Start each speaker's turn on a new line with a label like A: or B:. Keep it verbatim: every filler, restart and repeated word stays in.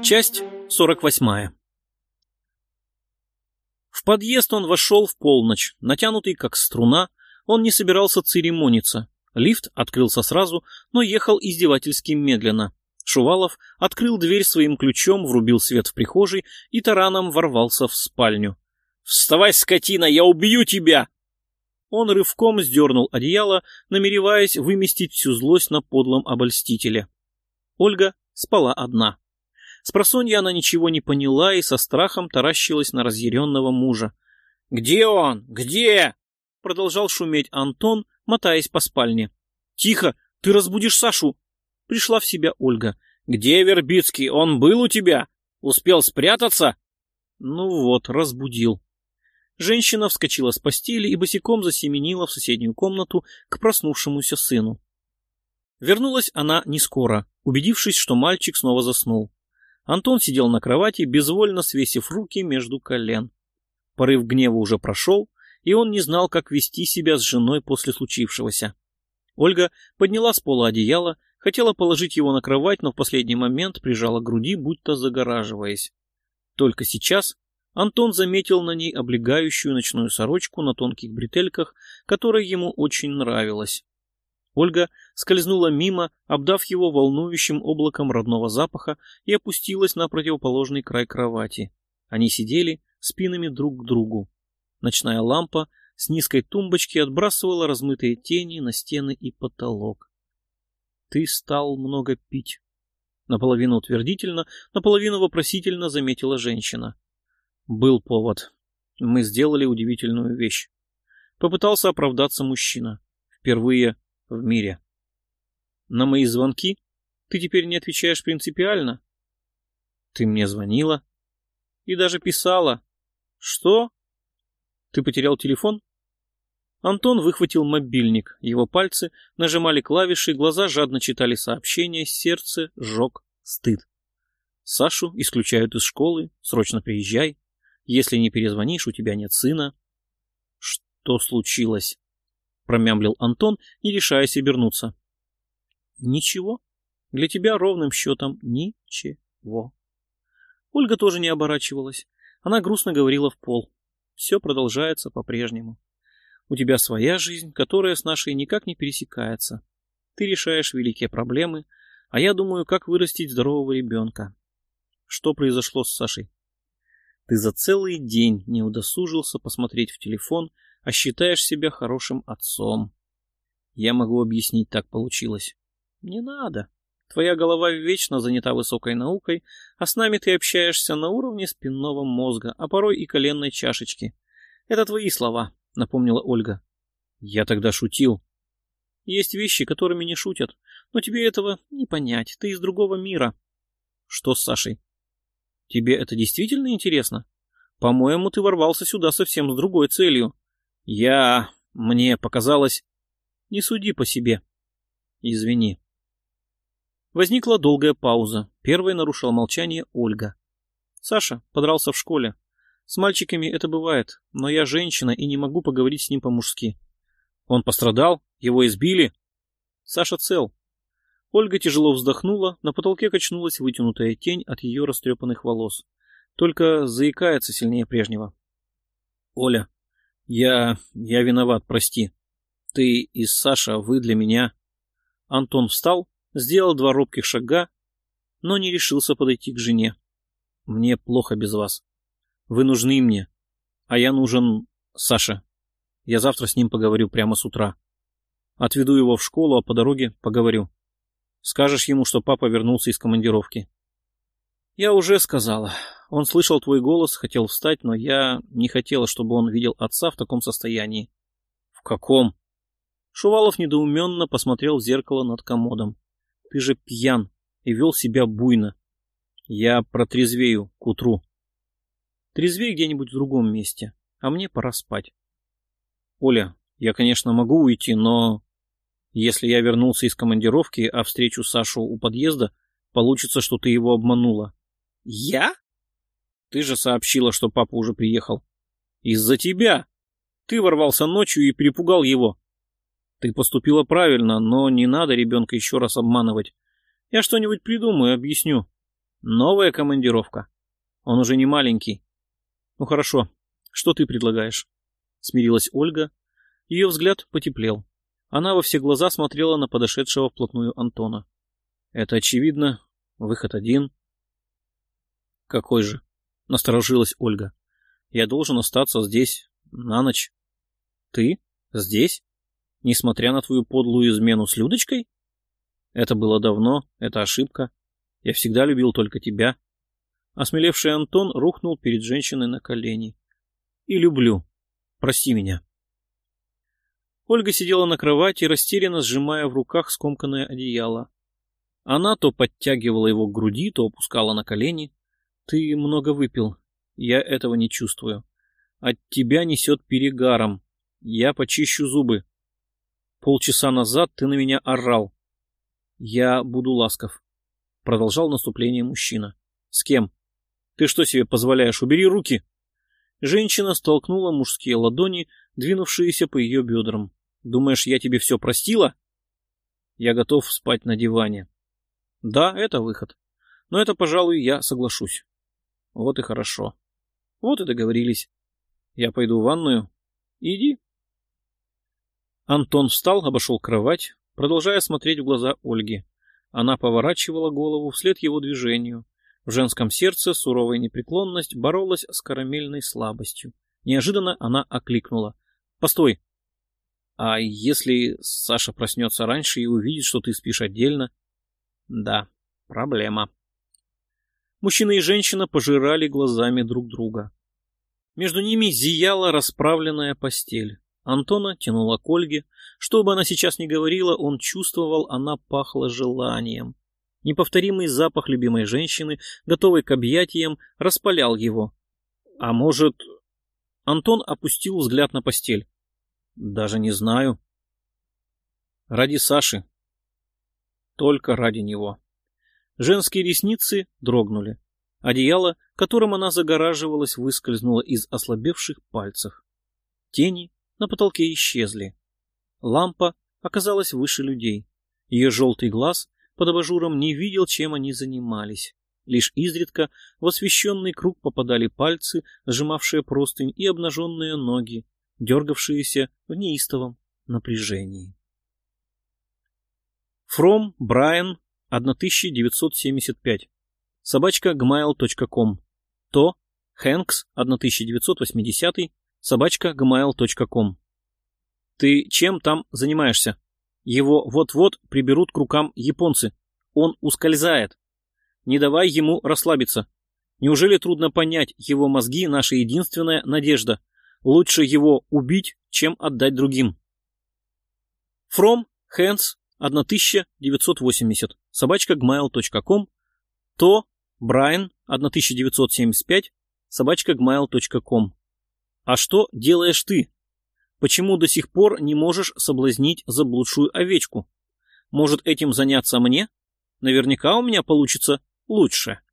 A: Часть сорок восьмая. В подъезд он вошел в полночь, натянутый как струна, он не собирался церемониться. Лифт открылся сразу, но ехал издевательски медленно. Шувалов открыл дверь своим ключом, врубил свет в прихожей и тараном ворвался в спальню. «Вставай, скотина, я убью тебя!» Он рывком сдернул одеяло, намереваясь выместить всю злость на подлом обольстителе. Ольга спала одна. Спросонья она ничего не поняла и со страхом таращилась на разъяренного мужа. «Где он? Где?» — продолжал шуметь Антон, мотаясь по спальне. «Тихо, ты разбудишь Сашу!» Пришла в себя Ольга. «Где Вербицкий? Он был у тебя? Успел спрятаться?» Ну вот, разбудил. Женщина вскочила с постели и босиком засеменила в соседнюю комнату к проснувшемуся сыну. Вернулась она не скоро, убедившись, что мальчик снова заснул. Антон сидел на кровати, безвольно свесив руки между колен. Порыв гнева уже прошел, и он не знал, как вести себя с женой после случившегося. Ольга подняла с пола одеяло, хотела положить его на кровать, но в последний момент прижала к груди, будто загораживаясь. Только сейчас Антон заметил на ней облегающую ночную сорочку на тонких бретельках, которая ему очень нравилась. Ольга скользнула мимо, обдав его волнующим облаком родного запаха, и опустилась на противоположный край кровати. Они сидели спинами друг к другу. Ночная лампа с низкой тумбочки отбрасывала размытые тени на стены и потолок. «Ты стал много пить», — наполовину утвердительно, наполовину вопросительно заметила женщина. «Был повод. Мы сделали удивительную вещь». Попытался оправдаться мужчина. Впервые в мире. «На мои звонки ты теперь не отвечаешь принципиально?» «Ты мне звонила и даже писала». «Что? Ты потерял телефон?» Антон выхватил мобильник. Его пальцы нажимали клавиши, глаза жадно читали сообщения, сердце жег стыд. «Сашу исключают из школы, срочно приезжай. Если не перезвонишь, у тебя нет сына». «Что случилось?» промямлил Антон, не решаясь обернуться. «Ничего. Для тебя ровным счетом ничего». Ольга тоже не оборачивалась. Она грустно говорила в пол. «Все продолжается по-прежнему. У тебя своя жизнь, которая с нашей никак не пересекается. Ты решаешь великие проблемы, а я думаю, как вырастить здорового ребенка. Что произошло с Сашей? Ты за целый день не удосужился посмотреть в телефон, а считаешь себя хорошим отцом. Я могу объяснить, так получилось». «Не надо. Твоя голова вечно занята высокой наукой, а с нами ты общаешься на уровне спинного мозга, а порой и коленной чашечки. Это твои слова», — напомнила Ольга. «Я тогда шутил». «Есть вещи, которыми не шутят, но тебе этого не понять. Ты из другого мира». «Что с Сашей? Тебе это действительно интересно? По-моему, ты ворвался сюда совсем с другой целью». «Я... мне показалось...» «Не суди по себе». «Извини». Возникла долгая пауза. Первой нарушила молчание Ольга. «Саша подрался в школе. С мальчиками это бывает, но я женщина и не могу поговорить с ним по-мужски». «Он пострадал? Его избили?» «Саша цел». Ольга тяжело вздохнула, на потолке качнулась вытянутая тень от ее растрепанных волос. Только заикается сильнее прежнего. «Оля, я... я виноват, прости. Ты и Саша, вы для меня...» Антон встал, сделал два робких шага, но не решился подойти к жене. «Мне плохо без вас. Вы нужны мне, а я нужен Саше. Я завтра с ним поговорю прямо с утра. Отведу его в школу, а по дороге поговорю. Скажешь ему, что папа вернулся из командировки». «Я уже сказала. Он слышал твой голос, хотел встать, но я не хотела, чтобы он видел отца в таком состоянии». «В каком?» Шувалов недоуменно посмотрел в зеркало над комодом. «Ты же пьян и вел себя буйно. Я протрезвею к утру». «Трезвей где-нибудь в другом месте, а мне пора спать». «Оля, я, конечно, могу уйти, но... если я вернулся из командировки, а встречу Сашу у подъезда, получится, что ты его обманула». «Я? Ты же сообщила, что папа уже приехал». «Из-за тебя. Ты ворвался ночью и перепугал его». «Ты поступила правильно, но не надо ребенка еще раз обманывать. Я что-нибудь придумаю, объясню». Новая командировка. Он уже не маленький. Ну хорошо, что ты предлагаешь? Смирилась Ольга. Ее взгляд потеплел. Она во все глаза смотрела на подошедшего вплотную Антона. Это очевидно. Выход один. Какой же? Насторожилась Ольга. Я должен остаться здесь на ночь. Ты? Здесь? Несмотря на твою подлую измену с Людочкой? Это было давно, это ошибка. Я всегда любил только тебя. Осмелевший Антон рухнул перед женщиной на колени. И люблю. Прости меня. Ольга сидела на кровати, растерянно сжимая в руках скомканное одеяло. Она то подтягивала его к груди, то опускала на колени. Ты много выпил. Я этого не чувствую. От тебя несет перегаром. Я почищу зубы. Полчаса назад ты на меня орал. Я буду ласков. Продолжал наступление мужчина. С кем? Ты что себе позволяешь? Убери руки. Женщина столкнула мужские ладони, двинувшиеся по ее бедрам. Думаешь, я тебе все простила? Я готов спать на диване. Да, это выход. Но это, пожалуй, я соглашусь. Вот и хорошо. Вот и договорились. Я пойду в ванную. Иди. Антон встал, обошел кровать, продолжая смотреть в глаза Ольги. Она поворачивала голову вслед его движению. В женском сердце суровая непреклонность боролась с карамельной слабостью. Неожиданно она окликнула. «Постой! А если Саша проснется раньше и увидит, что ты спишь отдельно?» «Да, проблема». Мужчина и женщина пожирали глазами друг друга. Между ними зияла расправленная постель. Антона тянула к Ольге. Что бы она сейчас ни говорила, он чувствовал, она пахла желанием. Неповторимый запах любимой женщины, готовой к объятиям, распалял его. А может... Антон опустил взгляд на постель. Даже не знаю. Ради Саши. Только ради него. Женские ресницы дрогнули. Одеяло, которым она загораживалась, выскользнуло из ослабевших пальцев. Тени на потолке исчезли. Лампа оказалась выше людей. Ее желтый глаз под абажуром не видел, чем они занимались. Лишь изредка в освещенный круг попадали пальцы, сжимавшие простынь, и обнаженные ноги, дергавшиеся в неистовом напряжении. From Brian тысяча девятьсот семьдесят пять. Собачка gmail точка ком. То Hanks тысяча девятьсот восьмидесятый. Собачка gmail точка ком. Ты чем там занимаешься? Его вот-вот приберут к рукам японцы. Он ускользает. Не давай ему расслабиться. Неужели трудно понять, его мозги — наша единственная надежда. Лучше его убить, чем отдать другим. From Hands тысяча девятьсот восемьдесят. Собачка gmail точка ком. То Brian тысяча девятьсот семьдесят пять. Собачка gmail точка ком. А что делаешь ты? Почему до сих пор не можешь соблазнить заблудшую овечку? Может, этим заняться мне? Наверняка у меня получится лучше.